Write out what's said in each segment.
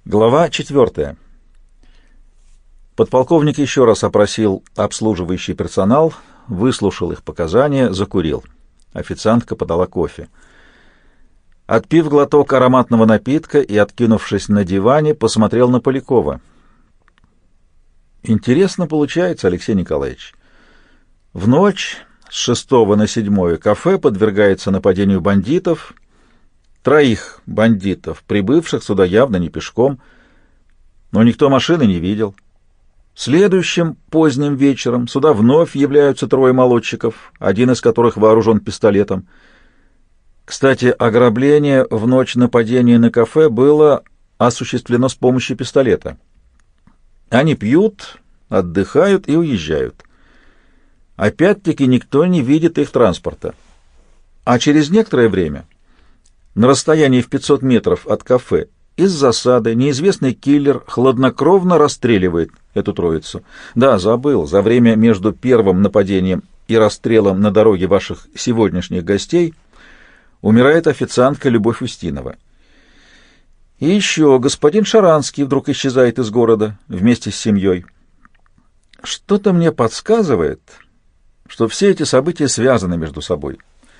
Глава 4. Подполковник еще раз опросил обслуживающий персонал, выслушал их показания, закурил. Официантка подала кофе. Отпив глоток ароматного напитка и, откинувшись на диване, посмотрел на Полякова. Интересно получается, Алексей Николаевич. В ночь с 6 на 7 кафе подвергается нападению бандитов. Троих бандитов, прибывших сюда явно не пешком, но никто машины не видел. Следующим поздним вечером сюда вновь являются трое молодчиков, один из которых вооружен пистолетом. Кстати, ограбление в ночь нападения на кафе было осуществлено с помощью пистолета. Они пьют, отдыхают и уезжают. Опять-таки никто не видит их транспорта. А через некоторое время, на расстоянии в 500 метров от кафе, из засады неизвестный киллер хладнокровно расстреливает эту троицу. Да, забыл, за время между первым нападением и расстрелом на дороге ваших сегодняшних гостей умирает официантка Любовь Устинова. И еще господин Шаранский вдруг исчезает из города вместе с семьей. Что-то мне подсказывает, что все эти события связаны между собой.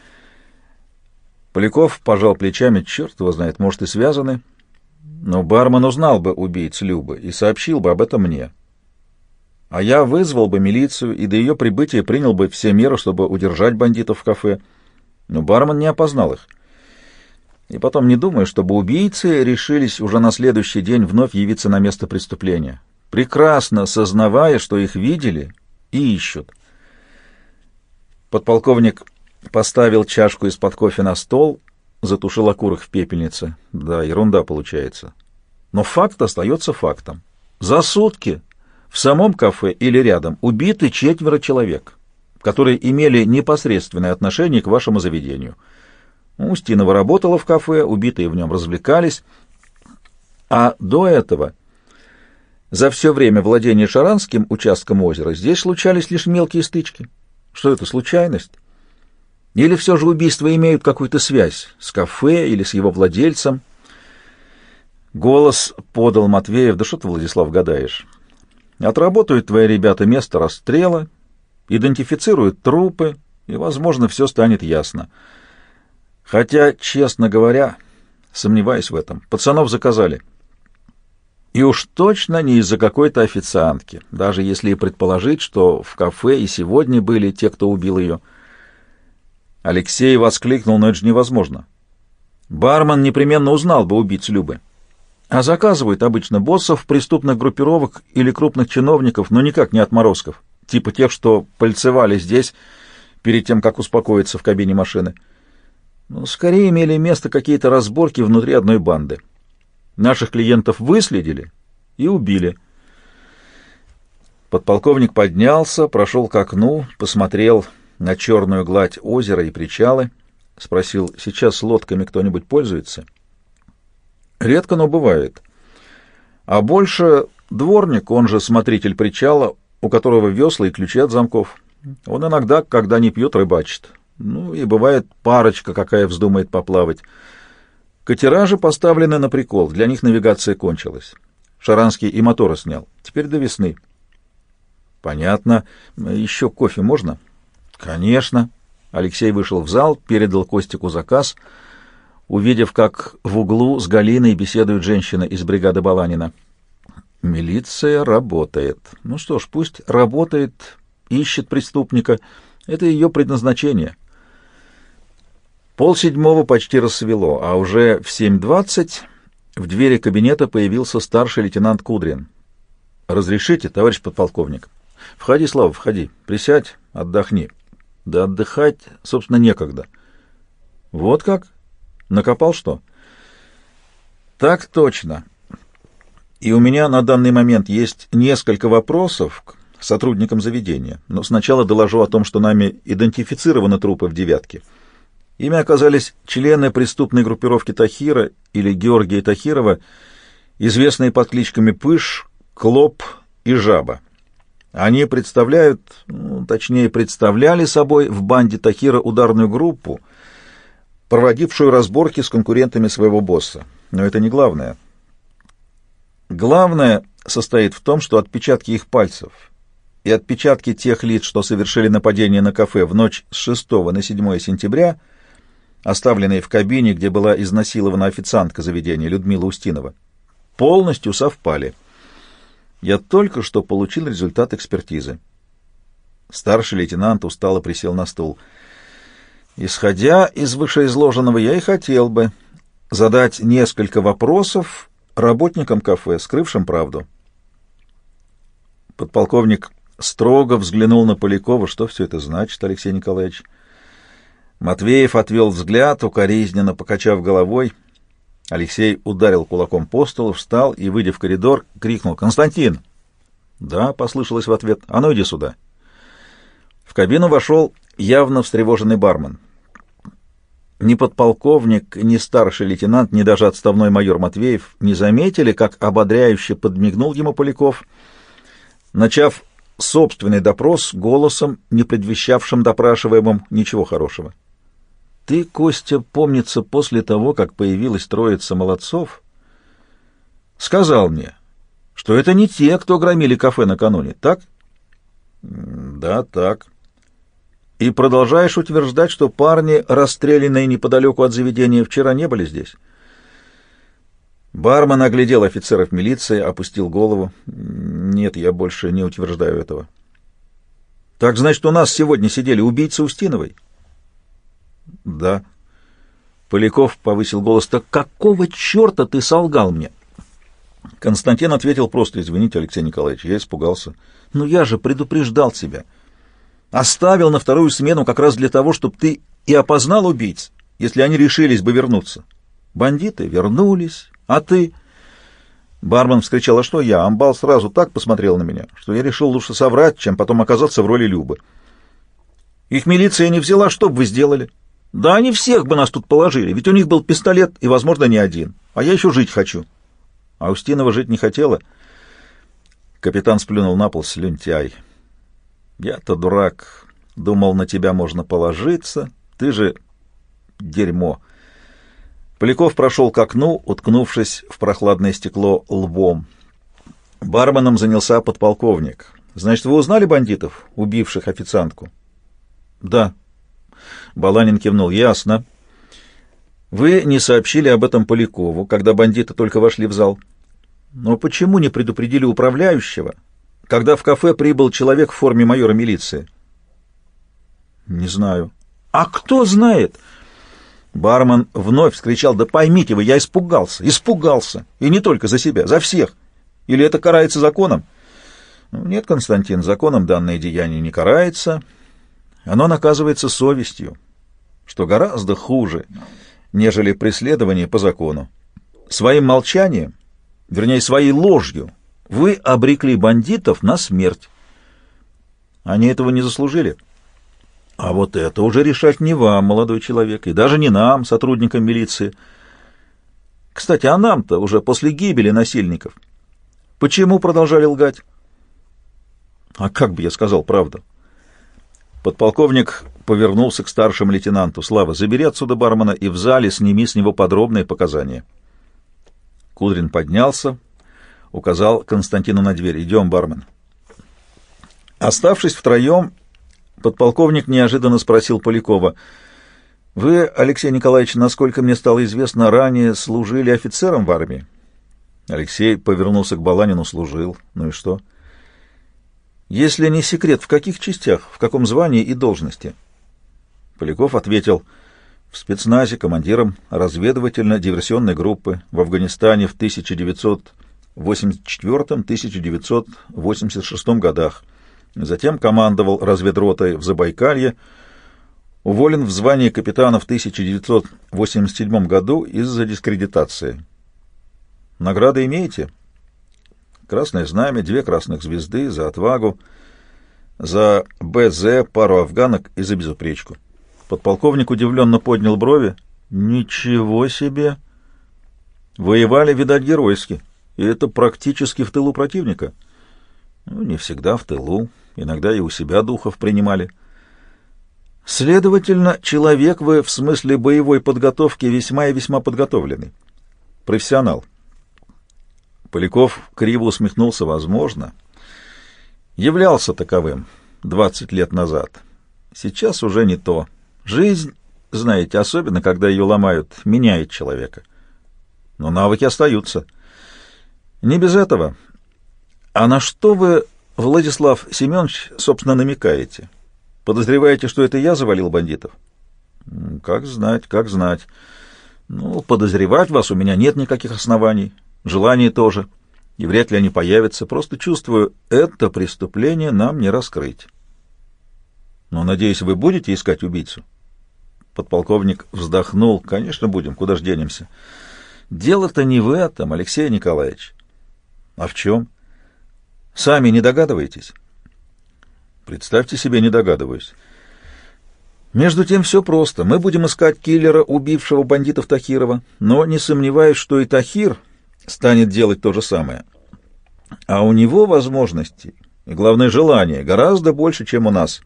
Поляков пожал плечами, черт его знает, может, и связаны. Но бармен узнал бы убийц Любы и сообщил бы об этом мне. А я вызвал бы милицию и до ее прибытия принял бы все меры, чтобы удержать бандитов в кафе. Но бармен не опознал их. И потом не думаю, чтобы убийцы решились уже на следующий день вновь явиться на место преступления, прекрасно сознавая, что их видели и ищут. Подполковник поставил чашку из-под кофе на стол, затушил окурок в пепельнице. Да, ерунда получается. Но факт остается фактом. За сутки в самом кафе или рядом убиты 4 человек, которые имели непосредственное отношение к вашему заведению. Устинова работала в кафе, убитые в нем развлекались. А до этого, за все время владения Шаранским участком озера, здесь случались лишь мелкие стычки. Что это, случайность? Или все же убийства имеют какую-то связь с кафе или с его владельцем? Голос подал Матвеев. Да что ты, Владислав, гадаешь? Отработают твои ребята место расстрела, идентифицируют трупы, и, возможно, все станет ясно. Хотя, честно говоря, сомневаюсь в этом. Пацанов заказали. И уж точно не из-за какой-то официантки, даже если и предположить, что в кафе и сегодня были те, кто убил ее. Алексей воскликнул, но это же невозможно. Бармен непременно узнал бы убийц Любы. А заказывают обычно боссов преступных группировок или крупных чиновников, но никак не отморозков, типа тех, что пальцевали здесь перед тем, как успокоиться в кабине машины. Но скорее имели место какие-то разборки внутри одной банды. Наших клиентов выследили и убили. Подполковник поднялся, прошел к окну, посмотрел на черную гладь озера и причалы, спросил, сейчас лодками кто-нибудь пользуется? Редко, но бывает. А больше дворник, он же смотритель причала, у которого весла и ключи от замков. Он иногда, когда не пьет, рыбачит. Ну и бывает парочка, какая вздумает поплавать. Катера же поставлены на прикол, для них навигация кончилась. Шаранский и моторы снял. Теперь до весны. Понятно. Еще кофе можно? Конечно. Алексей вышел в зал, передал Костику заказ, увидев, как в углу с Галиной беседует женщина из бригады Баланина. Милиция работает. Ну что ж, пусть работает, ищет преступника. Это ее предназначение. 6:30 почти рассвело, а уже в 7:20 в двери кабинета появился старший лейтенант Кудрин. «Разрешите, товарищ подполковник?» «Входи, Слава, входи. Присядь, отдохни». «Да отдыхать, собственно, некогда». «Вот как? Накопал что?» «Так точно. И у меня на данный момент есть несколько вопросов к сотрудникам заведения. Но сначала доложу о том, что нами идентифицированы трупы в «девятке». Ими оказались члены преступной группировки Тахира или Георгия Тахирова, известные под кличками Пыш, Клоп и Жаба. Они представляют, точнее, представляли собой в банде Тахира ударную группу, проводившую разборки с конкурентами своего босса. Но это не главное. Главное состоит в том, что отпечатки их пальцев и отпечатки тех лиц, что совершили нападение на кафе в ночь с 6 на 7 сентября, оставленные в кабине, где была изнасилована официантка заведения Людмила Устинова, полностью совпали. Я только что получил результат экспертизы. Старший лейтенант устало присел на стул. Исходя из вышеизложенного, я и хотел бы задать несколько вопросов работникам кафе, скрывшим правду. Подполковник строго взглянул на Полякова. Что все это значит, Алексей Николаевич? Матвеев отвел взгляд, укоризненно покачав головой. Алексей ударил кулаком по столу, встал и, выйдя в коридор, крикнул: «Константин!» «Да», — послышалось в ответ. «А ну иди сюда». В кабину вошел явно встревоженный бармен. Ни подполковник, ни старший лейтенант, ни даже отставной майор Матвеев не заметили, как ободряюще подмигнул ему Поляков, начав собственный допрос голосом, не предвещавшим допрашиваемым ничего хорошего. «Ты, Костя, помнится, после того, как появилась троица молодцов, сказал мне, что это не те, кто громили кафе накануне, так?» «Да, так». «И продолжаешь утверждать, что парни, расстрелянные неподалеку от заведения, вчера не были здесь?» Бармен оглядел офицеров милиции, опустил голову. «Нет, я больше не утверждаю этого». «Так, значит, у нас сегодня сидели убийцы Устиновой?» «Да». Поляков повысил голос. «Так какого черта ты солгал мне?» Константин ответил просто: «Извините, Алексей Николаевич, я испугался». «Ну я же предупреждал тебя. Оставил на вторую смену как раз для того, чтобы ты и опознал убийц, если они решились бы вернуться. Бандиты вернулись, а ты...» Бармен вскричал: «А что я?» Амбал сразу так посмотрел на меня, что я решил лучше соврать, чем потом оказаться в роли Любы. «Их милиция не взяла, что бы вы сделали?» «Да они всех бы нас тут положили, ведь у них был пистолет и, возможно, не один. А я еще жить хочу». А Устинова жить не хотела. Капитан сплюнул на пол: «Слюнтяй. Я-то дурак. Думал, на тебя можно положиться. Ты же дерьмо». Поляков прошел к окну, уткнувшись в прохладное стекло лбом. Барменом занялся подполковник. «Значит, вы узнали бандитов, убивших официантку?» «Да». Баланин кивнул. «Ясно. Вы не сообщили об этом Полякову, когда бандиты только вошли в зал. Но почему не предупредили управляющего, когда в кафе прибыл человек в форме майора милиции?» «Не знаю». «А кто знает?» Бармен вновь вскричал: «Да поймите вы, я испугался, испугался. И не только за себя, за всех. Или это карается законом?» «Нет, Константин, законом данное деяние не карается. Оно наказывается совестью, что гораздо хуже, нежели преследование по закону. Своим молчанием, вернее, своей ложью, вы обрекли бандитов на смерть. Они этого не заслужили. А вот это уже решать не вам, молодой человек, и даже не нам, сотрудникам милиции. Кстати, а нам-то уже после гибели насильников почему продолжали лгать?» «А как бы я сказал правду?» Подполковник повернулся к старшему лейтенанту. «Слава, забери отсюда бармена и в зале сними с него подробные показания». Кудрин поднялся, указал Константину на дверь. «Идем, бармен». Оставшись втроем, подполковник неожиданно спросил Полякова: «Вы, Алексей Николаевич, насколько мне стало известно, ранее служили офицером в армии?» Алексей повернулся к Баланину. «Служил. Ну и что?» «Если не секрет, в каких частях, в каком звании и должности?» Поляков ответил: «В спецназе командиром разведывательно-диверсионной группы в Афганистане в 1984-1986 годах. Затем командовал разведротой в Забайкалье, уволен в звании капитана в 1987 году из-за дискредитации. Награды имеете?» «Красное знамя, 2 красных звезды за отвагу, за БЗ, пару афганок и за безупречку». Подполковник удивленно поднял брови. «Ничего себе! Воевали, видать, геройски, и это практически в тылу противника». «Ну, не всегда в тылу, иногда и у себя духов принимали». «Следовательно, человек вы в смысле боевой подготовки весьма и весьма подготовленный. Профессионал». Поляков криво усмехнулся. Возможно. Являлся таковым 20 лет назад. Сейчас уже не то. Жизнь, знаете, особенно когда ее ломают, меняет человека. Но навыки остаются. Не без этого. А на что вы, Владислав Семенович, собственно, намекаете? Подозреваете, что это я завалил бандитов? Как знать, как знать. Ну, подозревать вас у меня нет никаких оснований. Желания тоже. И вряд ли они появятся. Просто чувствую, это преступление нам не раскрыть. Но, надеюсь, вы будете искать убийцу? Подполковник вздохнул. Конечно, будем. Куда ж денемся? Дело-то не в этом, Алексей Николаевич. А в чем? Сами не догадываетесь? Представьте себе, не догадываюсь. Между тем все просто. Мы будем искать киллера, убившего бандитов Тахирова, но не сомневаюсь, что и Тахир станет делать то же самое. А у него возможностей и, главное, желания гораздо больше, чем у нас.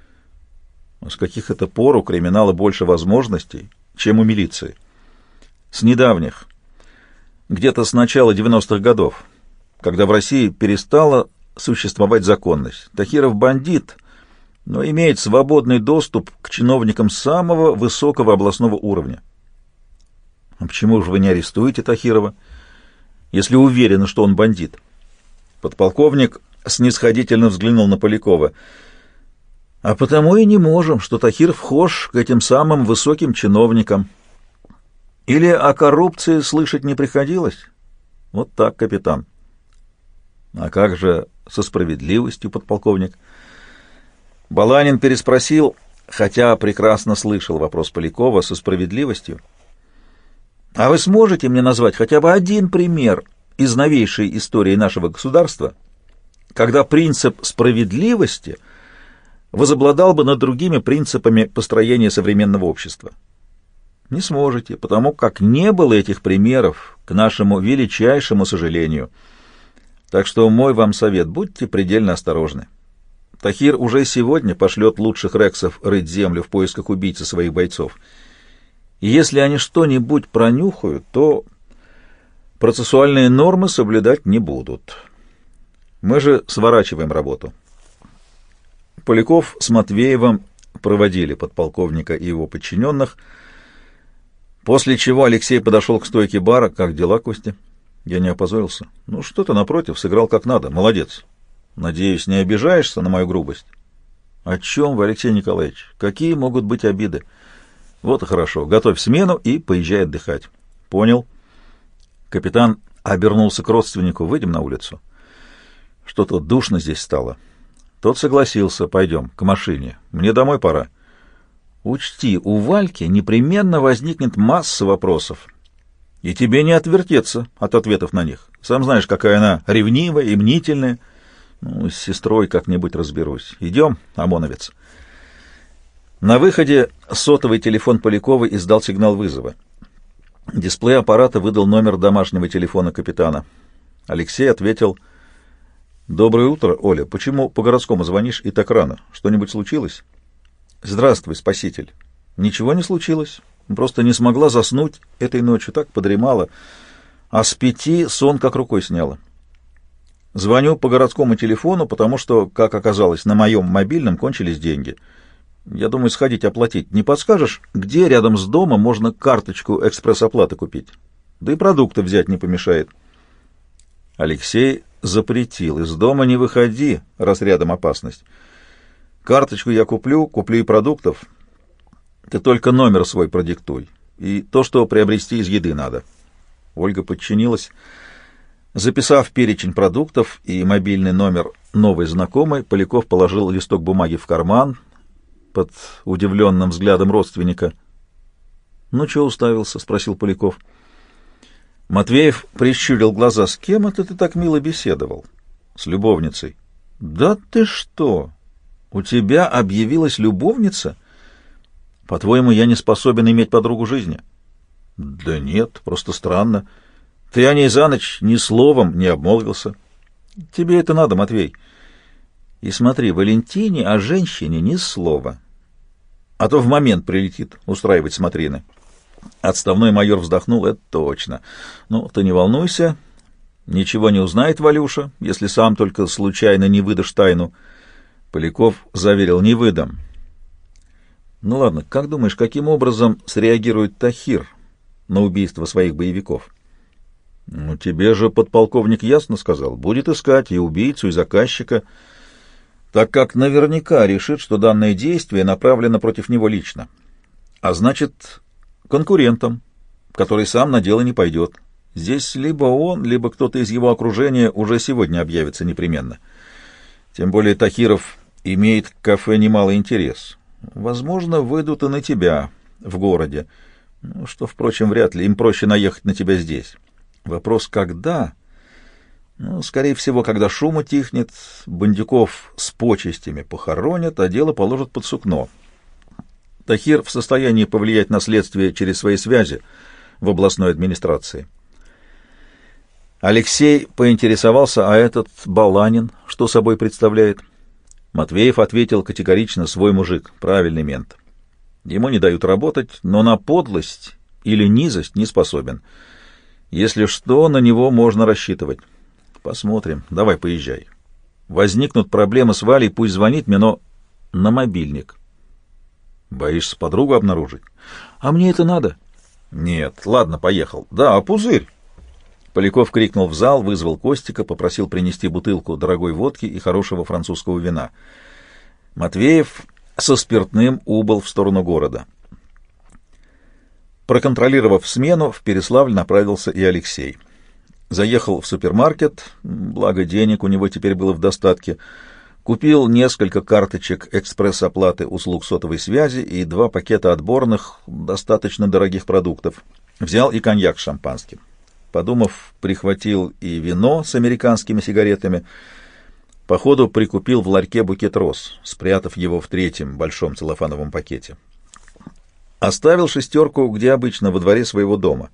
С каких это пор у криминала больше возможностей, чем у милиции? С недавних, где-то с начала 90-х годов, когда в России перестала существовать законность. Тахиров бандит, но имеет свободный доступ к чиновникам самого высокого областного уровня. А почему же вы не арестуете Тахирова, если уверены, что он бандит? Подполковник снисходительно взглянул на Полякова. А потому и не можем, что Тахир вхож к этим самым высоким чиновникам. Или о коррупции слышать не приходилось? Вот так, капитан. А как же со справедливостью, подполковник? Баланин переспросил, хотя прекрасно слышал вопрос Полякова, со справедливостью. А вы сможете мне назвать хотя бы один пример из новейшей истории нашего государства, когда принцип справедливости возобладал бы над другими принципами построения современного общества? Не сможете, потому как не было этих примеров, к нашему величайшему сожалению. Так что мой вам совет — будьте предельно осторожны. Тахир уже сегодня пошлет лучших рексов рыть землю в поисках убийцы своих бойцов. И если они что-нибудь пронюхают, то процессуальные нормы соблюдать не будут. Мы же сворачиваем работу. Поляков с Матвеевым проводили подполковника и его подчиненных, после чего Алексей подошел к стойке бара. «Как дела, Костя?» Я не опозорился. «Ну что ты, напротив, сыграл как надо. Молодец. Надеюсь, не обижаешься на мою грубость?» «О чем вы, Алексей Николаевич? Какие могут быть обиды?» «Вот и хорошо. Готовь смену и поезжай отдыхать». «Понял». Капитан обернулся к родственнику. «Выйдем на улицу». «Что-то душно здесь стало». Тот согласился. «Пойдем к машине. Мне домой пора». «Учти, у Вальки непременно возникнет масса вопросов, и тебе не отвертеться от ответов на них. Сам знаешь, какая она ревнивая и мнительная. Ну, с сестрой как-нибудь разберусь. Идем, ОМОНовец». На выходе сотовый телефон Полякова издал сигнал вызова. Дисплей аппарата выдал номер домашнего телефона капитана. Алексей ответил: «Доброе утро, Оля. Почему по городскому звонишь и так рано? Что-нибудь случилось?» «Здравствуй, спаситель. Ничего не случилось. Просто не смогла заснуть этой ночью, так подремала, а с 5 сон как рукой сняло. Звоню по городскому телефону, потому что, как оказалось, на моем мобильном кончились деньги. Я думаю, сходить оплатить. Не подскажешь, где рядом с домом можно карточку экспресс-оплаты купить? Да и продукты взять не помешает». Алексей запретил: «Из дома не выходи, раз рядом опасность. Карточку я куплю и продуктов. Ты только номер свой продиктуй. И то, что приобрести из еды надо». Ольга подчинилась. Записав перечень продуктов и мобильный номер новой знакомой, Поляков положил листок бумаги в карман под удивленным взглядом родственника. «Ну, чего уставился?» — спросил Поляков. Матвеев прищурил глаза. «С кем это ты так мило беседовал?» «С любовницей». «Да ты что? У тебя объявилась любовница? По-твоему, я не способен иметь подругу жизни?» «Да нет, просто странно. Ты о ней за ночь ни словом не обмолвился. Тебе это надо, Матвей. И смотри, Валентине о женщине ни слова. А то в момент прилетит устраивать смотрины». Отставной майор вздохнул. «Это точно. Ну, ты не волнуйся. Ничего не узнает Валюша, если сам только случайно не выдашь тайну. Поляков заверил: не выдам. Ну ладно, как думаешь, каким образом среагирует Тахир на убийство своих боевиков? Ну, тебе же подполковник ясно сказал. Будет искать и убийцу, и заказчика, так как наверняка решит, что данное действие направлено против него лично. А значит, конкурентом, который сам на дело не пойдет. Здесь либо он, либо кто-то из его окружения уже сегодня объявится непременно. Тем более Тахиров имеет к кафе немалый интерес. Возможно, выйдут и на тебя в городе, ну, что, впрочем, вряд ли. Им проще наехать на тебя здесь. Вопрос, когда? Ну, скорее всего, когда шум утихнет, бандюков с почестями похоронят, а дело положат под сукно. Тахир в состоянии повлиять на следствие через свои связи в областной администрации. Алексей поинтересовался, а этот Баланин что собой представляет? Матвеев ответил категорично: свой мужик, правильный мент. Ему не дают работать, но на подлость или низость не способен. Если что, на него можно рассчитывать. Посмотрим. Давай, поезжай. Возникнут проблемы с Валей, пусть звонит мне, но на мобильник. Боишься подругу обнаружить? А мне это надо? Нет. Ладно, поехал. Да, а пузырь? Поляков крикнул в зал, вызвал Костика, попросил принести бутылку дорогой водки и хорошего французского вина. Матвеев со спиртным убыл в сторону города. Проконтролировав смену, в Переславль направился и Алексей. Заехал в супермаркет, благо денег у него теперь было в достатке, купил несколько карточек экспресс-оплаты услуг сотовой связи и 2 пакета отборных, достаточно дорогих продуктов. Взял и коньяк с шампанским. Подумав, прихватил и вино с американскими сигаретами. По ходу прикупил в ларьке букет роз, спрятав его в 3-м большом целлофановом пакете. Оставил 6, где обычно, во дворе своего дома.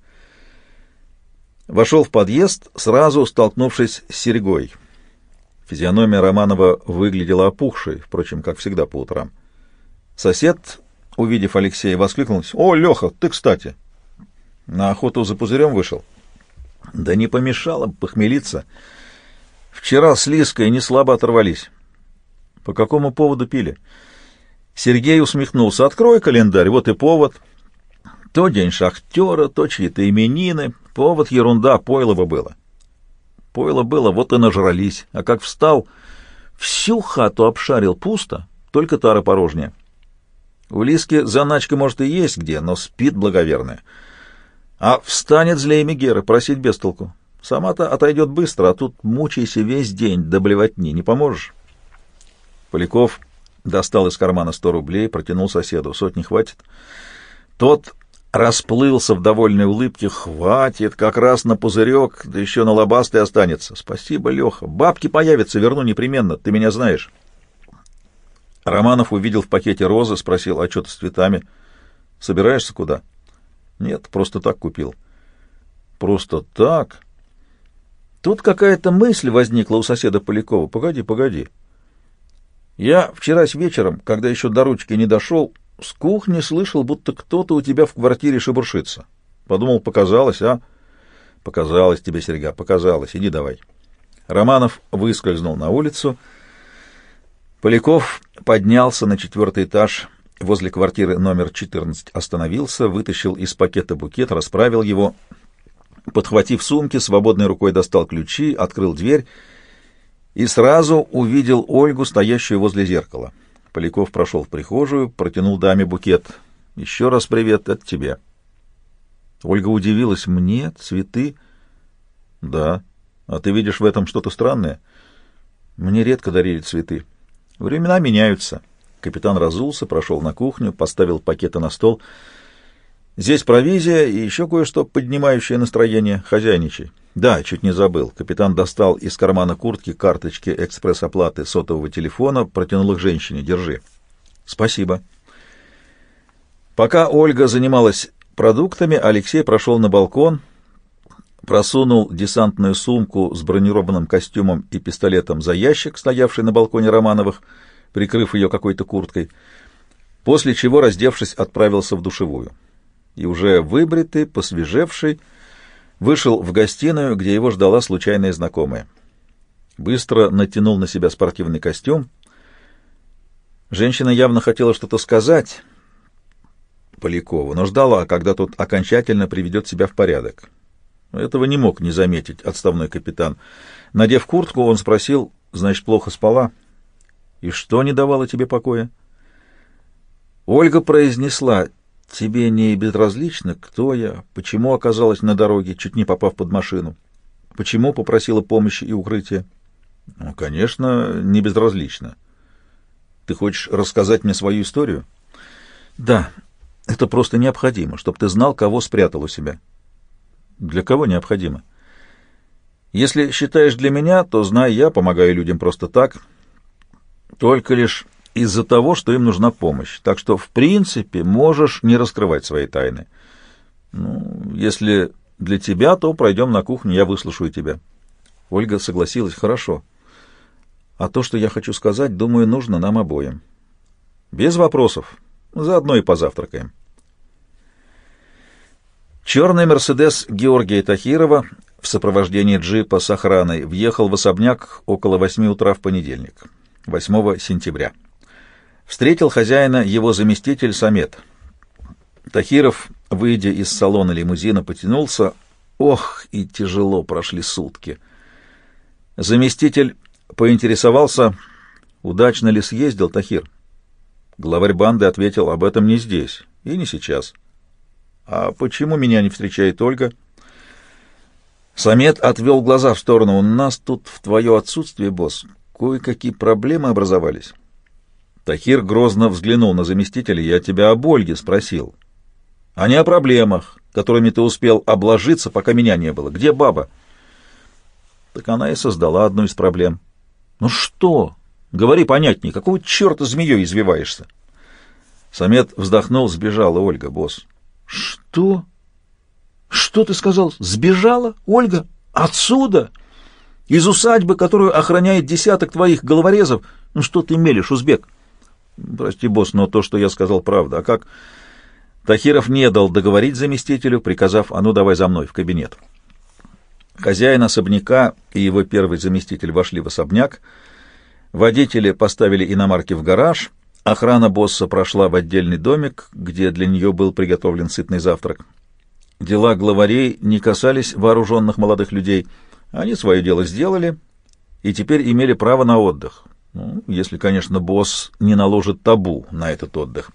Вошел в подъезд, сразу столкнувшись с Серегой. Физиономия Романова выглядела опухшей, впрочем, как всегда по утрам. Сосед, увидев Алексея, воскликнул: «О, Леха, ты, кстати, на охоту за пузырем вышел?» «Да не помешало бы похмелиться. Вчера с Лиской не слабо оторвались». «По какому поводу пили?» Сергей усмехнулся. «Открой календарь, вот и повод. То день шахтера, то чьи-то именины. Повод ерунда, пойлово было». «Пойло было, вот и нажрались. А как встал, всю хату обшарил, пусто, только тара порожняя. У Лиски заначка, может, и есть где, но спит благоверная. А встанет злее Мегеры, просить без толку. Сама-то отойдет быстро, а тут мучайся весь день до блевотни. Не поможешь?» Поляков достал из кармана 100 рублей, протянул соседу. «Сотни хватит?» Тот расплылся в довольной улыбке. «Хватит, как раз на пузырек, да еще на лобастый останется. Спасибо, Леха. Бабки появятся, верну непременно, ты меня знаешь». Романов увидел в пакете розы, спросил: «А что ты с цветами? Собираешься куда?» «Нет, просто так купил». «Просто так?» Тут какая-то мысль возникла у соседа Полякова. «Погоди. Я вчера вечером, когда еще до ручки не дошел, с кухни слышал, будто кто-то у тебя в квартире шебуршится. Подумал, показалось, а?» «Показалось тебе, Серега, показалось. Иди давай». Романов выскользнул на улицу. Поляков поднялся на 4-й этаж. Возле квартиры номер 14 остановился, вытащил из пакета букет, расправил его. Подхватив сумки, свободной рукой достал ключи, открыл дверь и сразу увидел Ольгу, стоящую возле зеркала. Поляков прошел в прихожую, протянул даме букет. «Еще раз привет, это тебе». Ольга удивилась. «Мне? Цветы?» «Да. А ты видишь в этом что-то странное?» «Мне редко дарили цветы. Времена меняются». Капитан разулся, прошел на кухню, поставил пакеты на стол. «Здесь провизия и еще кое-что, поднимающее настроение. Хозяйничай». «Да, чуть не забыл». Капитан достал из кармана куртки карточки экспресс-оплаты сотового телефона, протянул их женщине. «Держи». «Спасибо». Пока Ольга занималась продуктами, Алексей прошел на балкон, просунул десантную сумку с бронированным костюмом и пистолетом за ящик, стоявший на балконе Романовых, прикрыв ее какой-то курткой, после чего, раздевшись, отправился в душевую. И уже выбритый, посвежевший, Вышел в гостиную, где его ждала случайная знакомая. Быстро натянул на себя спортивный костюм. Женщина явно хотела что-то сказать Полякову, но ждала, когда тот окончательно приведет себя в порядок. Этого не мог не заметить отставной капитан. Надев куртку, он спросил: «Значит, плохо спала? И что не давало тебе покоя?» Ольга произнесла: «Тебе не безразлично, кто я, почему оказалась на дороге, чуть не попав под машину, почему попросила помощи и укрытия?» «Ну, конечно, не безразлично. Ты хочешь рассказать мне свою историю?» «Да, это просто необходимо, чтобы ты знал, кого спрятал у себя». «Для кого необходимо?» «Если считаешь для меня, то знай, я помогаю людям просто так, только лишь из-за того, что им нужна помощь. Так что, в принципе, можешь не раскрывать свои тайны. Ну, если для тебя, то пройдем на кухню, я выслушаю тебя». Ольга согласилась: «Хорошо. А то, что я хочу сказать, думаю, нужно нам обоим». «Без вопросов. Заодно и позавтракаем». Черный «Мерседес» Георгия Тахирова в сопровождении джипа с охраной въехал в особняк около 8 утра в понедельник, 8 сентября. Встретил хозяина его заместитель Самет. Тахиров, выйдя из салона лимузина, потянулся. Ох, и тяжело прошли сутки. Заместитель поинтересовался: «Удачно ли съездил, Тахир?» Главарь банды ответил: «Об этом не здесь и не сейчас». «А почему меня не встречает Ольга?» Самет отвел глаза в сторону. «У нас тут в твое отсутствие, босс, кое-какие проблемы образовались». Тахир грозно взглянул на заместителя. «Я тебя об Ольге спросил, а не о проблемах, которыми ты успел обложиться, пока меня не было. Где баба?» «Так она и создала одну из проблем». «Ну что? Говори понятней. Какого черта змеей извиваешься?» Самет вздохнул. «Сбежала Ольга, босс». «Что? Что ты сказал? Сбежала Ольга? Отсюда? Из усадьбы, которую охраняет десяток твоих головорезов? Ну что ты мелешь, узбек?» «Прости, босс, но то, что я сказал, правда. А как?» Тахиров не дал договорить заместителю, приказав: «А ну давай за мной в кабинет». Хозяин особняка и его первый заместитель вошли в особняк. Водители поставили иномарки в гараж. Охрана босса прошла в отдельный домик, где для нее был приготовлен сытный завтрак. Дела главарей не касались вооруженных молодых людей. Они свое дело сделали и теперь имели право на отдых. Ну, если, конечно, босс не наложит табу на этот отдых.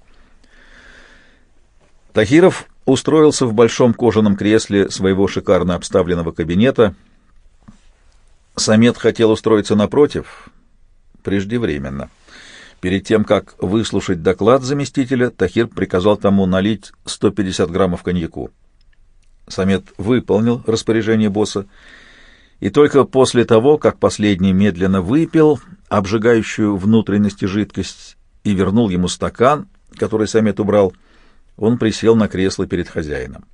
Тахиров устроился в большом кожаном кресле своего шикарно обставленного кабинета. Самет хотел устроиться напротив, преждевременно. Перед тем, как выслушать доклад заместителя, Тахир приказал тому налить 150 граммов коньяку. Самет выполнил распоряжение босса, и только после того, как последний медленно выпил обжигающую внутренности жидкость и вернул ему стакан, который Самет убрал, он присел на кресло перед хозяином.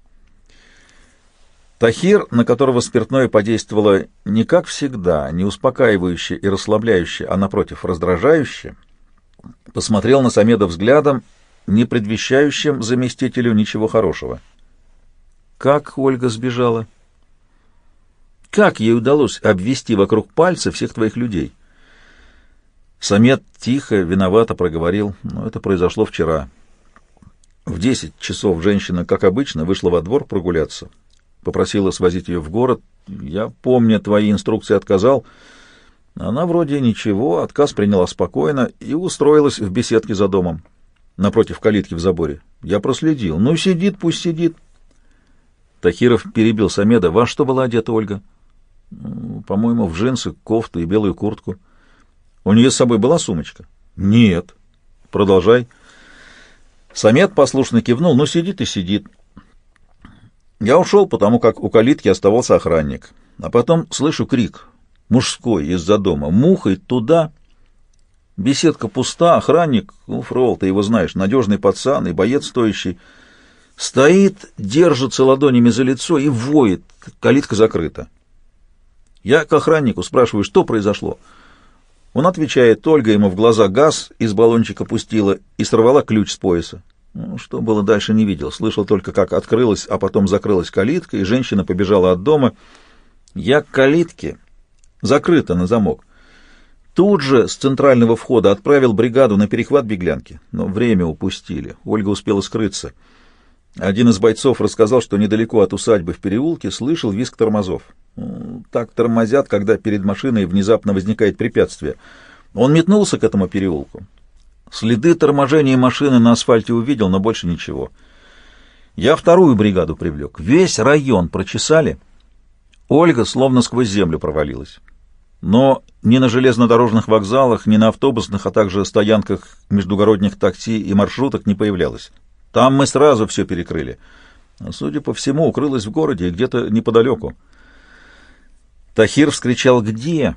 Тахир, на которого спиртное подействовало не как всегда, не успокаивающе и расслабляюще, а, напротив, раздражающе, посмотрел на Самеда взглядом, не предвещающим заместителю ничего хорошего. «Как Ольга сбежала? Как ей удалось обвести вокруг пальца всех твоих людей?» Самет тихо, виновато проговорил: «Но это произошло вчера. В 10 часов женщина, как обычно, вышла во двор прогуляться. Попросила свозить ее в город. Я, помня твои инструкции, отказал. Она вроде ничего, отказ приняла спокойно и устроилась в беседке за домом, напротив калитки в заборе. Я проследил. Ну, сидит, пусть сидит». Тахиров перебил Самеда: «Во что была одета Ольга?» «По-моему, в джинсы, кофту и белую куртку». «У нее с собой была сумочка?» «Нет». «Продолжай». Самет послушно кивнул. «Ну, сидит и сидит. Я ушел, потому как у калитки оставался охранник. А потом слышу крик мужской из-за дома. Мухой туда. Беседка пуста, охранник, ну, Фрол, ты его знаешь, надежный пацан и боец стоящий, стоит, держится ладонями за лицо и воет. Калитка закрыта. Я к охраннику спрашиваю, что произошло. Он отвечает: Ольга ему в глаза газ из баллончика пустила и сорвала ключ с пояса. Ну, что было дальше, не видел. Слышал только, как открылась, а потом закрылась калитка, и женщина побежала от дома. Я к калитке, закрыта на замок. Тут же с центрального входа отправил бригаду на перехват беглянки, но время упустили. Ольга успела скрыться. Один из бойцов рассказал, что недалеко от усадьбы в переулке слышал визг тормозов. Так тормозят, когда перед машиной внезапно возникает препятствие. Он метнулся к этому переулку. Следы торможения машины на асфальте увидел, но больше ничего. Я вторую бригаду привлек. Весь район прочесали. Ольга словно сквозь землю провалилась. Но ни на железнодорожных вокзалах, ни на автобусных, а также стоянках междугородних такси и маршруток не появлялась. Там мы сразу все перекрыли. А, судя по всему, укрылась в городе и где-то неподалеку. Тахир вскричал: «Где?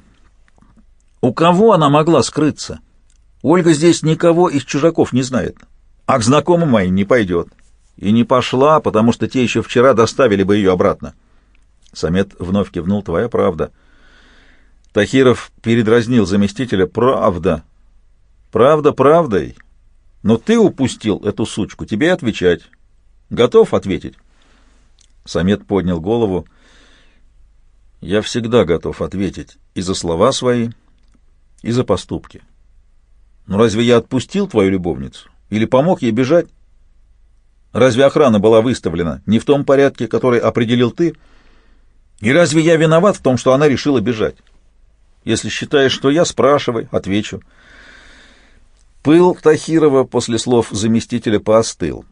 У кого она могла скрыться? Ольга здесь никого из чужаков не знает, а к знакомым моим не пойдет. И не пошла, потому что те еще вчера доставили бы ее обратно». Самет вновь кивнул: «Твоя правда». Тахиров передразнил заместителя: «Правда. Правда правдой. Но ты упустил эту сучку, тебе отвечать. Готов ответить?» Самет поднял голову. «Я всегда готов ответить и за слова свои, и за поступки. Но разве я отпустил твою любовницу? Или помог ей бежать? Разве охрана была выставлена не в том порядке, который определил ты? И разве я виноват в том, что она решила бежать? Если считаешь, что я, спрашивай, отвечу». Пыл Тахирова после слов заместителя поостыл.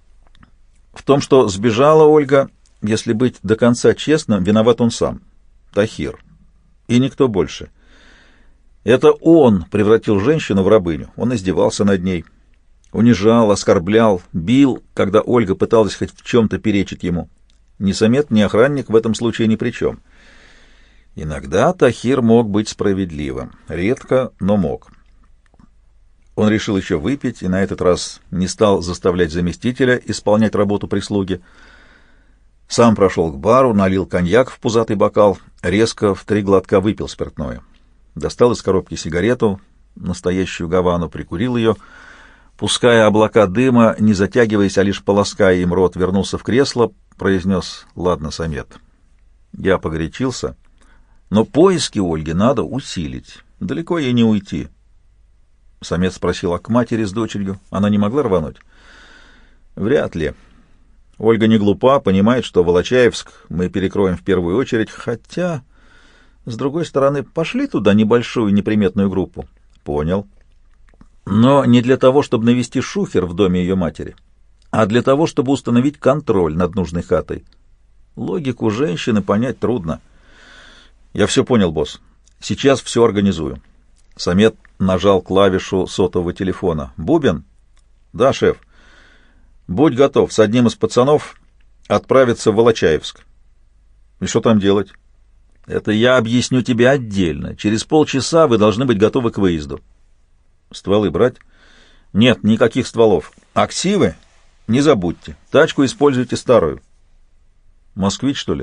В том, что сбежала Ольга, если быть до конца честным, виноват он сам, Тахир, и никто больше. Это он превратил женщину в рабыню, он издевался над ней, унижал, оскорблял, бил, когда Ольга пыталась хоть в чем-то перечить ему. Ни Самет, ни охранник в этом случае ни при чем. Иногда Тахир мог быть справедливым, редко, но мог. Он решил еще выпить и на этот раз не стал заставлять заместителя исполнять работу прислуги. Сам прошел к бару, налил коньяк в пузатый бокал, резко в 3 глотка выпил спиртное. Достал из коробки сигарету, настоящую гавану, прикурил ее, пуская облака дыма, не затягиваясь, а лишь полоская им рот, вернулся в кресло, произнес: «Ладно, Самет, я погорячился, но поиски Ольги надо усилить, далеко ей не уйти». Самец спросил: «А к матери с дочерью она не могла рвануть?» «Вряд ли. Ольга не глупа, понимает, что Волочаевск мы перекроем в первую очередь, хотя, с другой стороны, пошли туда небольшую неприметную группу». «Понял. Но не для того, чтобы навести шухер в доме ее матери, а для того, чтобы установить контроль над нужной хатой. Логику женщины понять трудно». «Я все понял, босс. Сейчас все организую». Самет нажал клавишу сотового телефона. «Бубен?» «Да, шеф». «Будь готов с одним из пацанов отправиться в Волочаевск». «И что там делать?» «Это я объясню тебе отдельно. Через полчаса вы должны быть готовы к выезду». «Стволы брать?» «Нет, никаких стволов. Активы? Не забудьте. Тачку используйте старую». «Москвич, что ли?»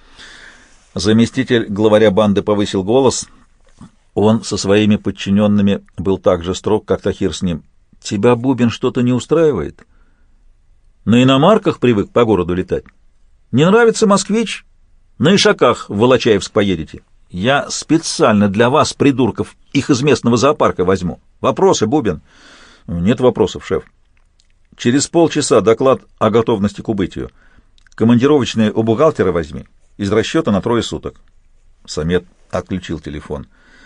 Заместитель главаря банды повысил голос. Он со своими подчиненными был так же строг, как Тахир с ним. «Тебя, Бубен, что-то не устраивает? На иномарках привык по городу летать. Не нравится москвич? На ишаках в Волочаевск поедете. Я специально для вас, придурков, их из местного зоопарка возьму. Вопросы, Бубен?» «Нет вопросов, шеф. Через полчаса доклад о готовности к убытию. Командировочные у бухгалтера возьми. Из расчета на 3 суток». Самет отключил телефон.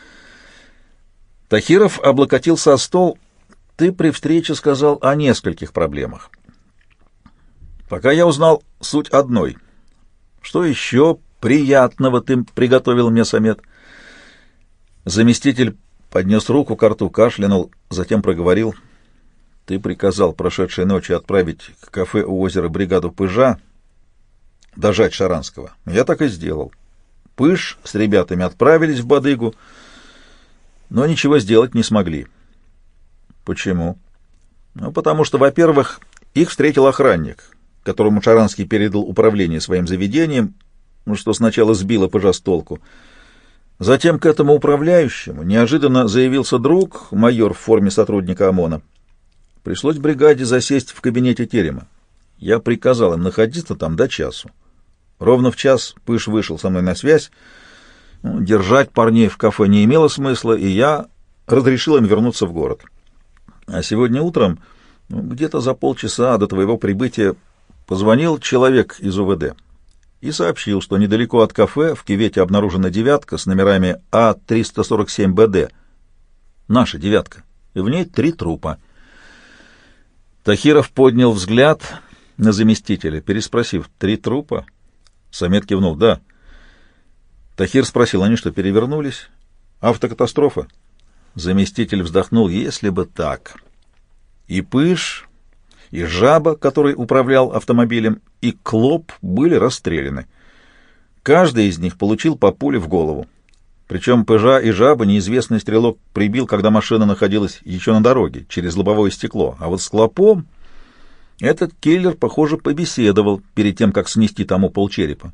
Тахиров облокотился о стол. «Ты при встрече сказал о нескольких проблемах. Пока я узнал суть одной. Что еще приятного ты приготовил мне, Самет?» Заместитель поднес руку к рту, кашлянул, затем проговорил: «Ты приказал прошедшей ночью отправить к кафе у озера бригаду Пыжа дожать Шаранского. Я так и сделал. Пыж с ребятами отправились в Бадыгу, но ничего сделать не смогли». «Почему?» «Ну, потому что, во-первых, их встретил охранник, которому Шаранский передал управление своим заведением, что сначала сбило Пыжа с толку. Затем к этому управляющему неожиданно заявился друг, майор в форме сотрудника ОМОНа. Пришлось бригаде засесть в кабинете терема. Я приказал им находиться там до часу. Ровно в час Пыж вышел со мной на связь. Держать парней в кафе не имело смысла, и я разрешил им вернуться в город. А сегодня утром, где-то за полчаса до твоего прибытия, позвонил человек из УВД и сообщил, что недалеко от кафе в кювете обнаружена девятка с номерами А347БД. Наша девятка. И в ней 3 трупа. Тахиров поднял взгляд на заместителя, переспросив: 3 трупа? Самет кивнул: да. Тахир спросил: они что, перевернулись? Автокатастрофа? Заместитель вздохнул: если бы так. И Пыж, и Жаба, который управлял автомобилем, и Клоп были расстреляны. Каждый из них получил по пуле в голову. Причем Пыжа и Жаба неизвестный стрелок прибил, когда машина находилась еще на дороге, через лобовое стекло. А вот с Клопом этот киллер, похоже, побеседовал перед тем, как снести тому полчерепа.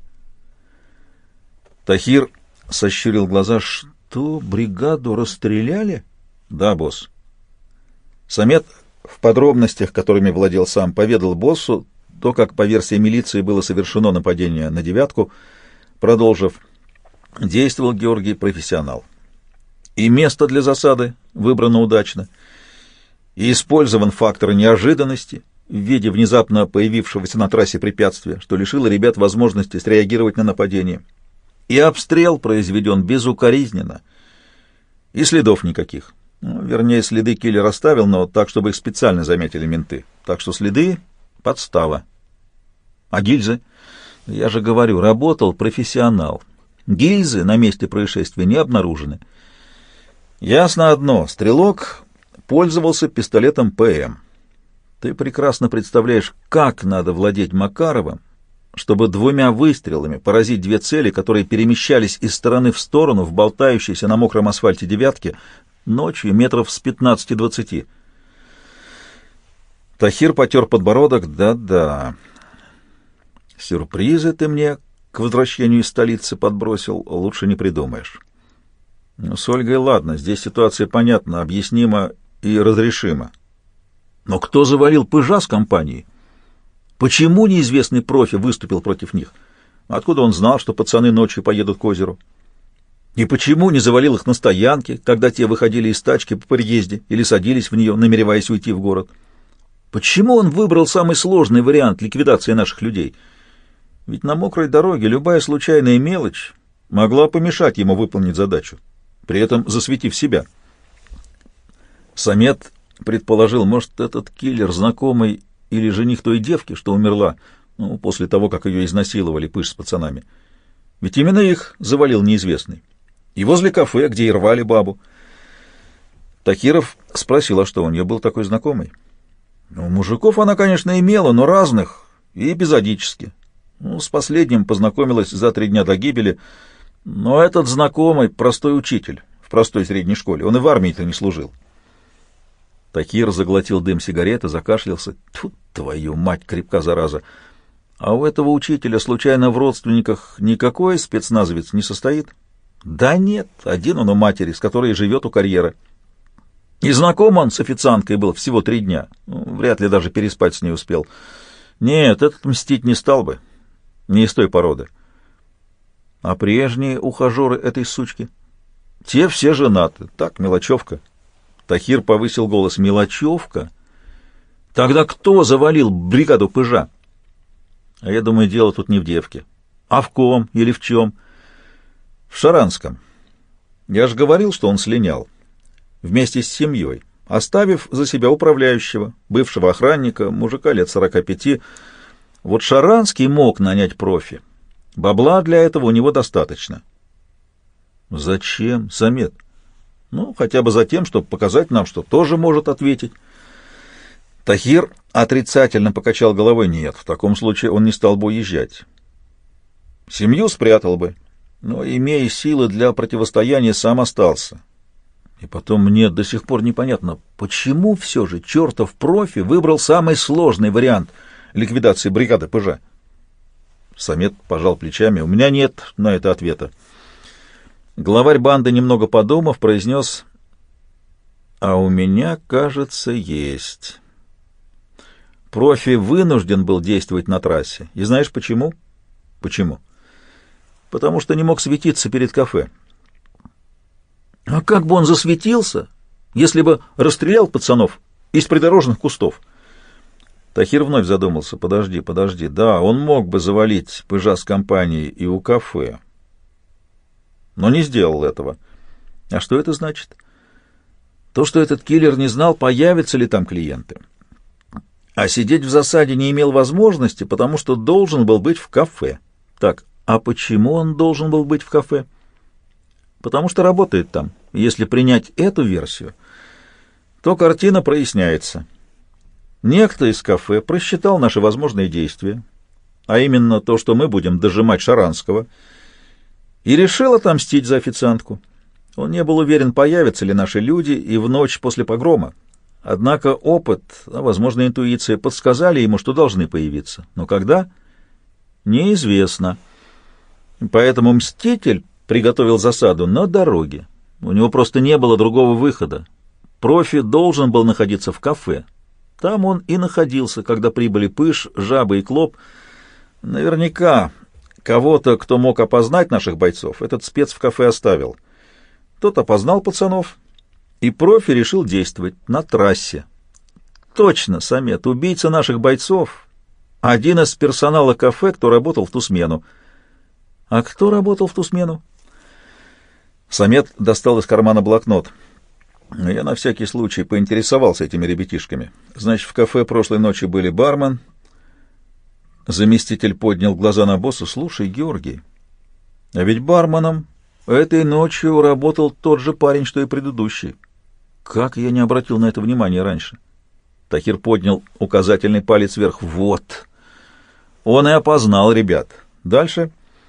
Тахир сощурил глаза. Что, бригаду расстреляли? Да, босс. Самет в подробностях, которыми владел сам, поведал боссу то, как по версии милиции было совершено нападение на девятку, продолжив: действовал Георгий профессионал. И место для засады выбрано удачно, и использован фактор неожиданности в виде внезапно появившегося на трассе препятствия, что лишило ребят возможности среагировать на нападение. И обстрел произведен безукоризненно, и следов никаких. Вернее, следы киллер оставил, но так, чтобы их специально заметили менты. Так что следы — подстава. А гильзы? Я же говорю, работал профессионал. Гильзы на месте происшествия не обнаружены. Ясно одно: стрелок пользовался пистолетом ПМ. Ты прекрасно представляешь, как надо владеть Макаровым, чтобы 2 выстрелами поразить 2 цели, которые перемещались из стороны в сторону в болтающейся на мокром асфальте девятке ночью метров с 15-20. Тахир потер подбородок. Да-да. Сюрпризы ты мне к возвращению из столицы подбросил, лучше не придумаешь. Ну, с Ольгой ладно, здесь ситуация понятна, объяснима и разрешима. Но кто завалил Пыжа с компанией? Почему неизвестный профи выступил против них? Откуда он знал, что пацаны ночью поедут к озеру? И почему не завалил их на стоянке, когда те выходили из тачки по приезде или садились в нее, намереваясь уйти в город? Почему он выбрал самый сложный вариант ликвидации наших людей? Ведь на мокрой дороге любая случайная мелочь могла помешать ему выполнить задачу, при этом засветив себя. Самет предположил, может, этот киллер знакомый или жених той девки, что умерла, после того, как ее изнасиловали Пыж с пацанами. Ведь именно их завалил неизвестный. И возле кафе, где и рвали бабу. Тахиров спросил, а что, у нее был такой знакомый? Мужиков она, конечно, имела, но разных и эпизодически. С последним познакомилась за 3 дня до гибели, но этот знакомый — простой учитель в простой средней школе, он и в армии-то не служил. Тахир заглотил дым сигареты, закашлялся. Тьфу, твою мать, крепка зараза! А у этого учителя случайно в родственниках никакой спецназовец не состоит? Да нет, один он у матери, с которой живет у карьера. И знаком он с официанткой был всего 3 дня. Вряд ли даже переспать с ней успел. Нет, этот мстить не стал бы. Не из той породы. А прежние ухажеры этой сучки? Те все женаты. Так, мелочевка. Тахир повысил голос. Мелочевка? Тогда кто завалил бригаду Пыжа? А я думаю, дело тут не в девке. А в ком или в чем? В Шаранском. Я же говорил, что он слинял. Вместе с семьей, оставив за себя управляющего, бывшего охранника, мужика лет 45. Вот Шаранский мог нанять профи. Бабла для этого у него достаточно. Зачем, Самет? Хотя бы за тем, чтобы показать нам, что тоже может ответить. Тахир отрицательно покачал головой. Нет, в таком случае он не стал бы уезжать. Семью спрятал бы, но, имея силы для противостояния, сам остался. И потом мне до сих пор непонятно, почему все же чертов профи выбрал самый сложный вариант ликвидации бригады Пыжа. Самет пожал плечами. У меня нет на это ответа. Главарь банды, немного подумав, произнес: «А у меня, кажется, есть». Профи вынужден был действовать на трассе. И знаешь почему? Почему? Потому что не мог светиться перед кафе. А как бы он засветился, если бы расстрелял пацанов из придорожных кустов? Тахир вновь задумался. Подожди. Да, он мог бы завалить пыжа с компанией и у кафе, но не сделал этого. А что это значит? То, что этот киллер не знал, появятся ли там клиенты. А сидеть в засаде не имел возможности, потому что должен был быть в кафе. Так, а почему он должен был быть в кафе? Потому что работает там. Если принять эту версию, то картина проясняется. Некто из кафе просчитал наши возможные действия, а именно то, что мы будем дожимать Шаранского, и решил отомстить за официантку. Он не был уверен, появятся ли наши люди и в ночь после погрома. Однако опыт, а, возможно, интуиция подсказали ему, что должны появиться. Но когда? Неизвестно. Поэтому Мститель приготовил засаду на дороге. У него просто не было другого выхода. Профи должен был находиться в кафе. Там он и находился, когда прибыли Пыж, Жаба и Клоп. Наверняка кого-то, кто мог опознать наших бойцов, этот спец в кафе оставил. Тот опознал пацанов, и Профи решил действовать на трассе. Точно, Самет, убийца наших бойцов, один из персонала кафе, кто работал в ту смену. А кто работал в ту смену? Самет достал из кармана блокнот. Я на всякий случай поинтересовался этими ребятишками. Значит, в кафе прошлой ночью были бармен. Заместитель поднял глаза на босса. Слушай, Георгий, а ведь барменом этой ночью работал тот же парень, что и предыдущий. Как я не обратил на это внимания раньше? Тахир поднял указательный палец вверх. Вот. Он и опознал ребят. Дальше...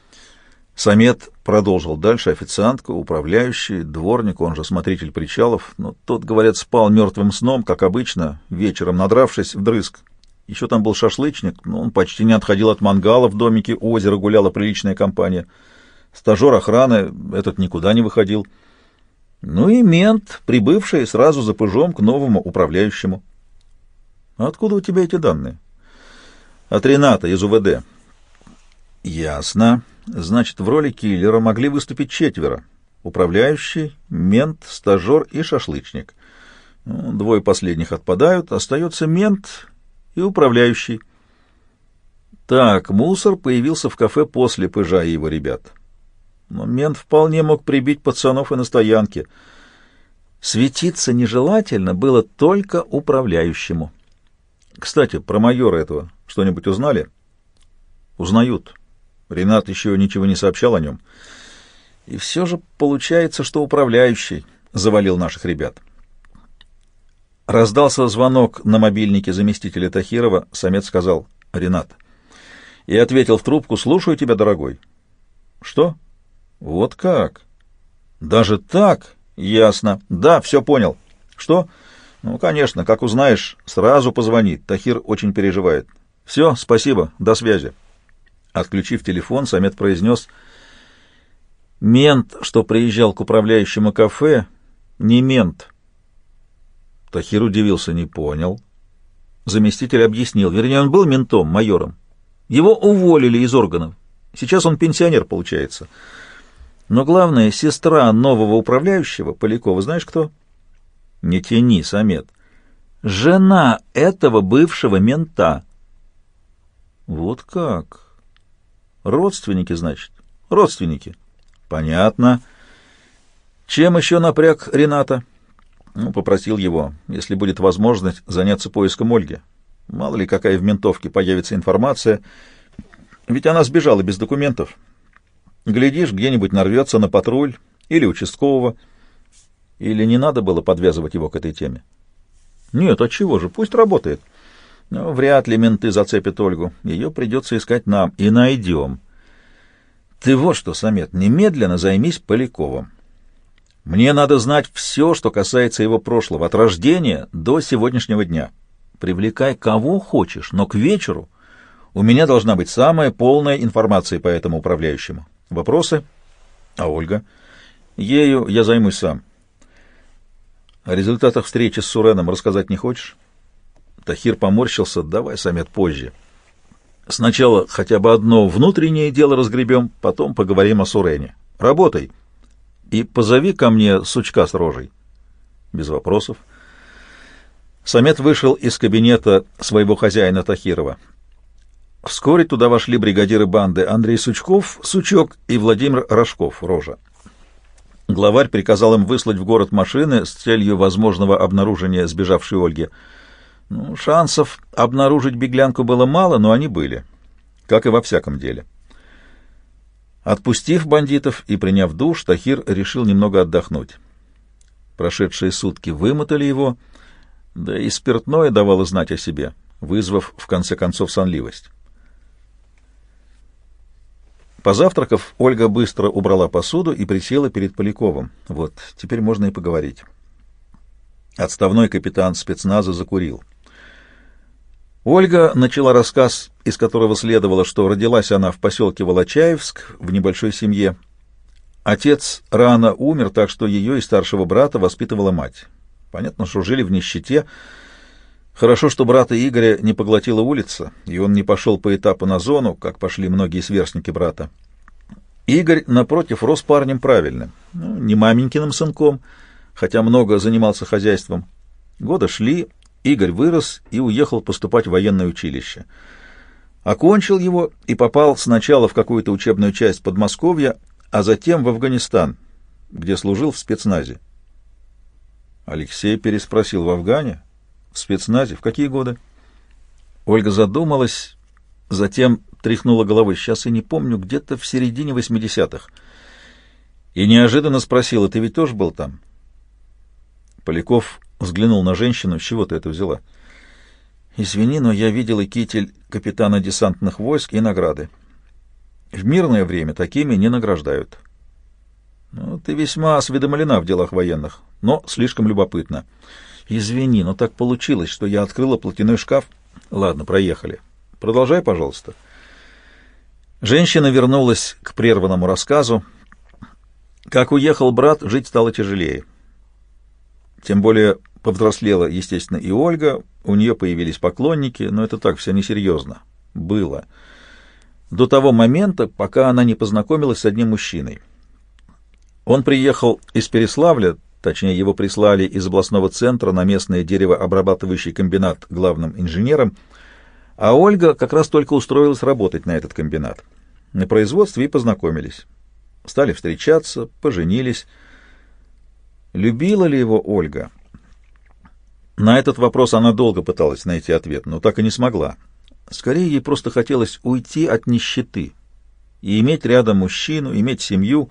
Самет продолжил. Дальше официантка, управляющий, дворник, он же смотритель причалов. Но тот, говорят, спал мертвым сном, как обычно, вечером надравшись вдрызг. Еще там был шашлычник, но он почти не отходил от мангала в домике, у озера гуляла приличная компания. Стажер охраны, этот никуда не выходил. Ну и мент, прибывший сразу за Пыжом к новому управляющему. Откуда у тебя эти данные? От Рената из УВД. Ясно. Значит, в роли киллера могли выступить 4: управляющий, мент, стажер и шашлычник. 2 последних отпадают, остается мент и управляющий. Так, мусор появился в кафе после Пыжа и его ребят. Но мент вполне мог прибить пацанов и на стоянке. Светиться нежелательно было только управляющему. Кстати, про майора этого что-нибудь узнали? Узнают. Ренат еще ничего не сообщал о нем. И все же получается, что управляющий завалил наших ребят. Раздался звонок на мобильнике заместителя Тахирова. Самет сказал: «Ренат». И ответил в трубку: «Слушаю тебя, дорогой». «Что? Вот как? Даже так? Ясно. Да, все понял. Что? Ну, конечно, как узнаешь, сразу позвони. Тахир очень переживает. Все, спасибо, до связи». Отключив телефон, Самет произнес: «Мент, что приезжал к управляющему кафе, не мент». Тахир удивился, не понял. Заместитель объяснил. Вернее, он был ментом, майором. Его уволили из органов. Сейчас он пенсионер, получается. Но главное, сестра нового управляющего, Полякова, знаешь кто? Не тяни, Самет. Жена этого бывшего мента. Вот как? Родственники, значит? Родственники. Понятно. Чем еще напряг Рената? Попросил его, если будет возможность, заняться поиском Ольги. Мало ли, какая в ментовке появится информация. Ведь она сбежала без документов. Глядишь, где-нибудь нарвется на патруль или участкового. Или не надо было подвязывать его к этой теме? Нет, отчего же, пусть работает. Но вряд ли менты зацепят Ольгу. Ее придется искать нам. И найдем. Ты вот что, Самет, немедленно займись Поляковым. Мне надо знать все, что касается его прошлого, от рождения до сегодняшнего дня. Привлекай кого хочешь, но к вечеру у меня должна быть самая полная информация по этому управляющему. Вопросы? А Ольга? Ею я займусь сам. О результатах встречи с Суреном рассказать не хочешь? Тахир поморщился. «Давай, Самет, позже. Сначала хотя бы одно внутреннее дело разгребем, потом поговорим о Сурене. Работай. И позови ко мне сучка с рожей». «Без вопросов». Самет вышел из кабинета своего хозяина Тахирова. Вскоре туда вошли бригадиры банды Андрей Сучков, Сучок, и Владимир Рожков, Рожа. Главарь приказал им выслать в город машины с целью возможного обнаружения сбежавшей Ольги. Шансов обнаружить беглянку было мало, но они были, как и во всяком деле. Отпустив бандитов и приняв душ, Тахир решил немного отдохнуть. Прошедшие сутки вымотали его, да и спиртное давало знать о себе, вызвав в конце концов сонливость. Позавтракав, Ольга быстро убрала посуду и присела перед Поляковым. Вот, теперь можно и поговорить. Отставной капитан спецназа закурил. Ольга начала рассказ, из которого следовало, что родилась она в поселке Волочаевск в небольшой семье. Отец рано умер, так что ее и старшего брата воспитывала мать. Понятно, что жили в нищете. Хорошо, что брата Игоря не поглотила улица, и он не пошел по этапу на зону, как пошли многие сверстники брата. Игорь, напротив, рос парнем правильным, не маменькиным сынком, хотя много занимался хозяйством. Годы шли, Игорь вырос и уехал поступать в военное училище. Окончил его и попал сначала в какую-то учебную часть Подмосковья, а затем в Афганистан, где служил в спецназе. Алексей переспросил: «В Афгане? В спецназе? В какие годы?» Ольга задумалась, затем тряхнула головой. «Сейчас и не помню, где-то в середине 80-х». И неожиданно спросила: «Ты ведь тоже был там?» Поляков взглянул на женщину. «С чего ты это взяла?» «Извини, но я видел и китель капитана десантных войск, и награды. В мирное время такими не награждают». «Ты весьма осведомлена в делах военных, но слишком любопытна». «Извини, но так получилось, что я открыла платяной шкаф». «Ладно, проехали. Продолжай, пожалуйста». Женщина вернулась к прерванному рассказу. Как уехал брат, жить стало тяжелее. Тем более повзрослела, естественно, и Ольга, у нее появились поклонники, но это так, все несерьезно. Было. До того момента, пока она не познакомилась с одним мужчиной. Он приехал из Переславля, точнее, его прислали из областного центра на местный деревообрабатывающий комбинат главным инженером, а Ольга как раз только устроилась работать на этот комбинат. На производстве и познакомились. Стали встречаться, поженились. Любила ли его Ольга? На этот вопрос она долго пыталась найти ответ, но так и не смогла. Скорее, ей просто хотелось уйти от нищеты и иметь рядом мужчину, иметь семью.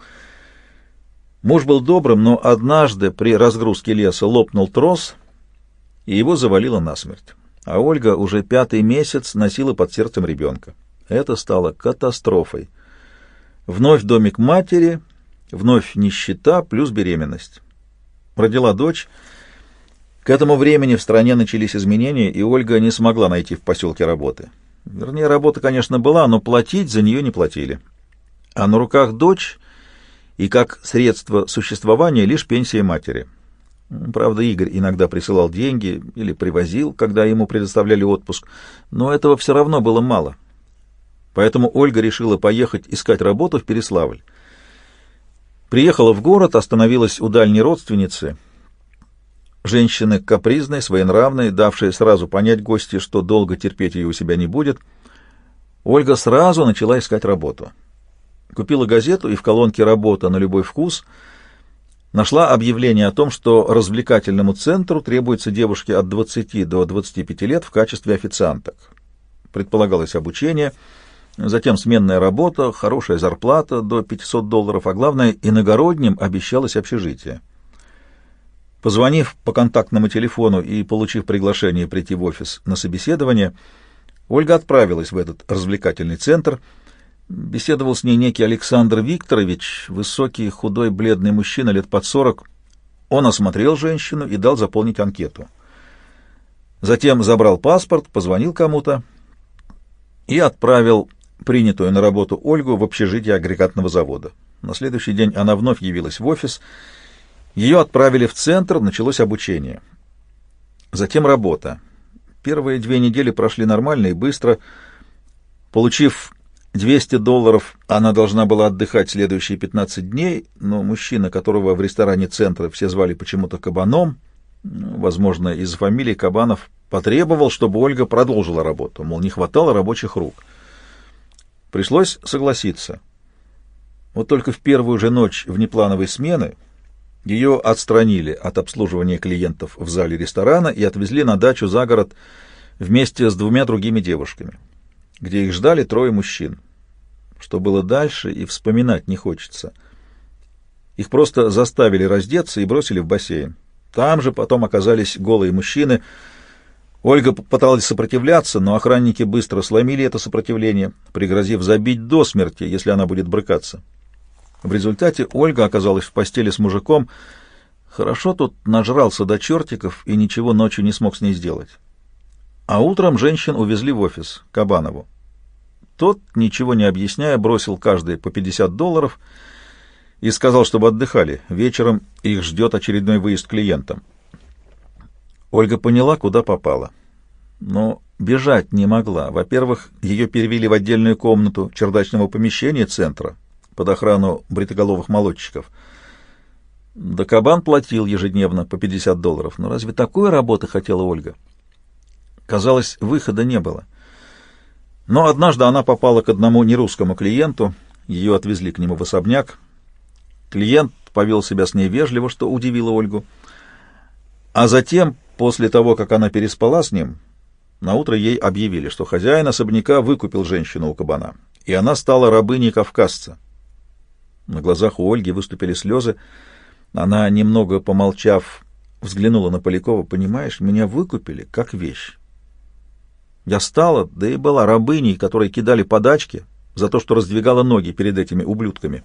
Муж был добрым, но однажды при разгрузке леса лопнул трос, и его завалило насмерть. А Ольга уже 5-й месяц носила под сердцем ребенка. Это стало катастрофой. Вновь домик матери, вновь нищета плюс беременность. Родила дочь. К этому времени в стране начались изменения, и Ольга не смогла найти в поселке работы. Вернее, работа, конечно, была, но платить за нее не платили. А на руках дочь, и как средство существования лишь пенсия матери. Правда, Игорь иногда присылал деньги или привозил, когда ему предоставляли отпуск, но этого все равно было мало. Поэтому Ольга решила поехать искать работу в Переславль. Приехала в город, остановилась у дальней родственницы, женщины капризной, своенравной, давшей сразу понять гости, что долго терпеть ее у себя не будет. Ольга сразу начала искать работу. Купила газету и в колонке «Работа на любой вкус» нашла объявление о том, что развлекательному центру требуется девушке от 20 до 25 лет в качестве официанток. Предполагалось обучение, затем сменная работа, хорошая зарплата до $500, а главное, иногородним обещалось общежитие. Позвонив по контактному телефону и получив приглашение прийти в офис на собеседование, Ольга отправилась в этот развлекательный центр. Беседовал с ней некий Александр Викторович, высокий, худой, бледный мужчина лет под 40. Он осмотрел женщину и дал заполнить анкету. Затем забрал паспорт, позвонил кому-то и отправил принятую на работу Ольгу в общежитие агрегатного завода. На следующий день она вновь явилась в офис. Ее отправили в центр, началось обучение. Затем работа. Первые 2 недели прошли нормально и быстро. Получив $200, она должна была отдыхать следующие 15 дней, но мужчина, которого в ресторане центра все звали почему-то Кабаном, возможно, из-за фамилии Кабанов, потребовал, чтобы Ольга продолжила работу, мол, не хватало рабочих рук. Пришлось согласиться. Вот только в первую же ночь внеплановой смены ее отстранили от обслуживания клиентов в зале ресторана и отвезли на дачу за город вместе с 2 другими девушками, где их ждали 3 мужчин. Что было дальше, и вспоминать не хочется. Их просто заставили раздеться и бросили в бассейн. Там же потом оказались голые мужчины. Ольга пыталась сопротивляться, но охранники быстро сломили это сопротивление, пригрозив забить до смерти, если она будет брыкаться. В результате Ольга оказалась в постели с мужиком. Хорошо тут нажрался до чертиков и ничего ночью не смог с ней сделать. А утром женщин увезли в офис к Кабанову. Тот, ничего не объясняя, бросил каждый по $50 и сказал, чтобы отдыхали. Вечером их ждет очередной выезд к клиентам. Ольга поняла, куда попала. Но бежать не могла. Во-первых, ее перевели в отдельную комнату чердачного помещения центра под охрану бритоголовых молодчиков. Да Кабан платил ежедневно по $50. Но разве такой работы хотела Ольга? Казалось, выхода не было. Но однажды она попала к одному нерусскому клиенту, ее отвезли к нему в особняк. Клиент повел себя с ней вежливо, что удивило Ольгу. А затем, после того, как она переспала с ним, наутро ей объявили, что хозяин особняка выкупил женщину у Кабана, и она стала рабыней кавказца. На глазах у Ольги выступили слезы. Она, немного помолчав, взглянула на Полякова. «Понимаешь, меня выкупили как вещь. Я стала, да и была рабыней, которые кидали подачки за то, что раздвигала ноги перед этими ублюдками».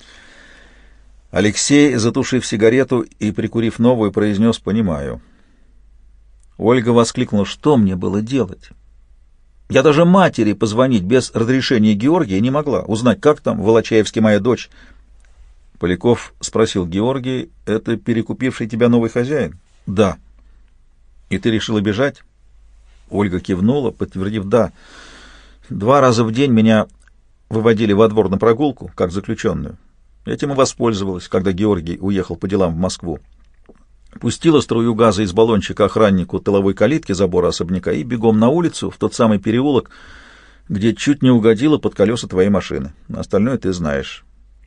Алексей, затушив сигарету и прикурив новую, произнес: «Понимаю». Ольга воскликнула: «Что мне было делать? Я даже матери позвонить без разрешения Георгия не могла, узнать, как там в Волочаевске моя дочь». Поляков спросил: «Георгий, это перекупивший тебя новый хозяин?» «Да». «И ты решила бежать?» Ольга кивнула, подтвердив: «Да. 2 раза в день меня выводили во двор на прогулку, как заключенную. Этим и воспользовалась, когда Георгий уехал по делам в Москву. Пустила струю газа из баллончика охраннику тыловой калитки забора особняка и бегом на улицу, в тот самый переулок, где чуть не угодила под колеса твоей машины. Остальное ты знаешь».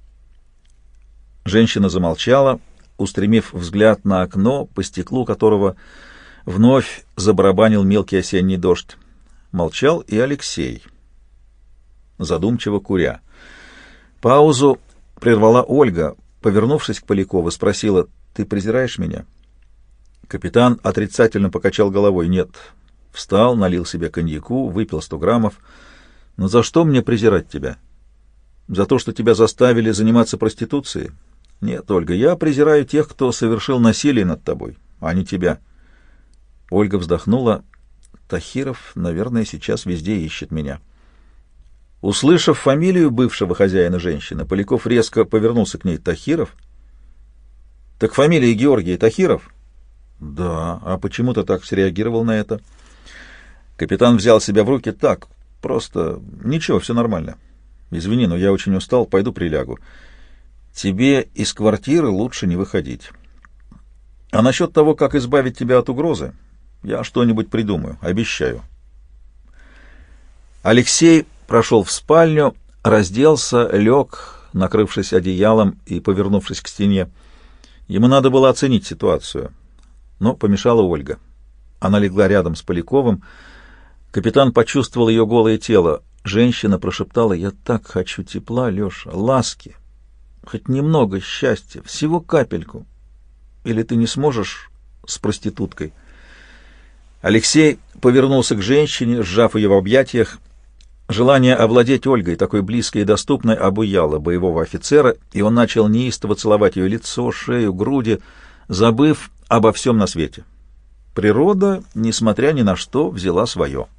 Женщина замолчала, устремив взгляд на окно, по стеклу которого вновь забарабанил мелкий осенний дождь. Молчал и Алексей, задумчиво куря. Паузу прервала Ольга, повернувшись к Полякову, спросила: «Ты презираешь меня?» Капитан отрицательно покачал головой. «Нет». Встал, налил себе коньяку, выпил 100 граммов. «Но за что мне презирать тебя? За то, что тебя заставили заниматься проституцией? Нет, Ольга, я презираю тех, кто совершил насилие над тобой, а не тебя». Ольга вздохнула. «Тахиров, наверное, сейчас везде ищет меня». Услышав фамилию бывшего хозяина женщины, Поляков резко повернулся к ней. «Тахиров? Так фамилия Георгия Тахиров?» «Да, а почему ты так среагировал на это?» Капитан взял себя в руки. «Так, просто... Ничего, все нормально. Извини, но я очень устал, пойду прилягу. Тебе из квартиры лучше не выходить. А насчет того, как избавить тебя от угрозы, я что-нибудь придумаю, обещаю». Алексей прошел в спальню, разделся, лег, накрывшись одеялом и повернувшись к стене. Ему надо было оценить ситуацию, но помешала Ольга. Она легла рядом с Поляковым. Капитан почувствовал ее голое тело. Женщина прошептала: «Я так хочу тепла, Леша, ласки, хоть немного счастья, всего капельку. Или ты не сможешь с проституткой?» Алексей повернулся к женщине, сжав ее в объятиях. Желание овладеть Ольгой, такой близкой и доступной, обуяло боевого офицера, и он начал неистово целовать ее лицо, шею, груди, забыв обо всем на свете. Природа, несмотря ни на что, взяла свое.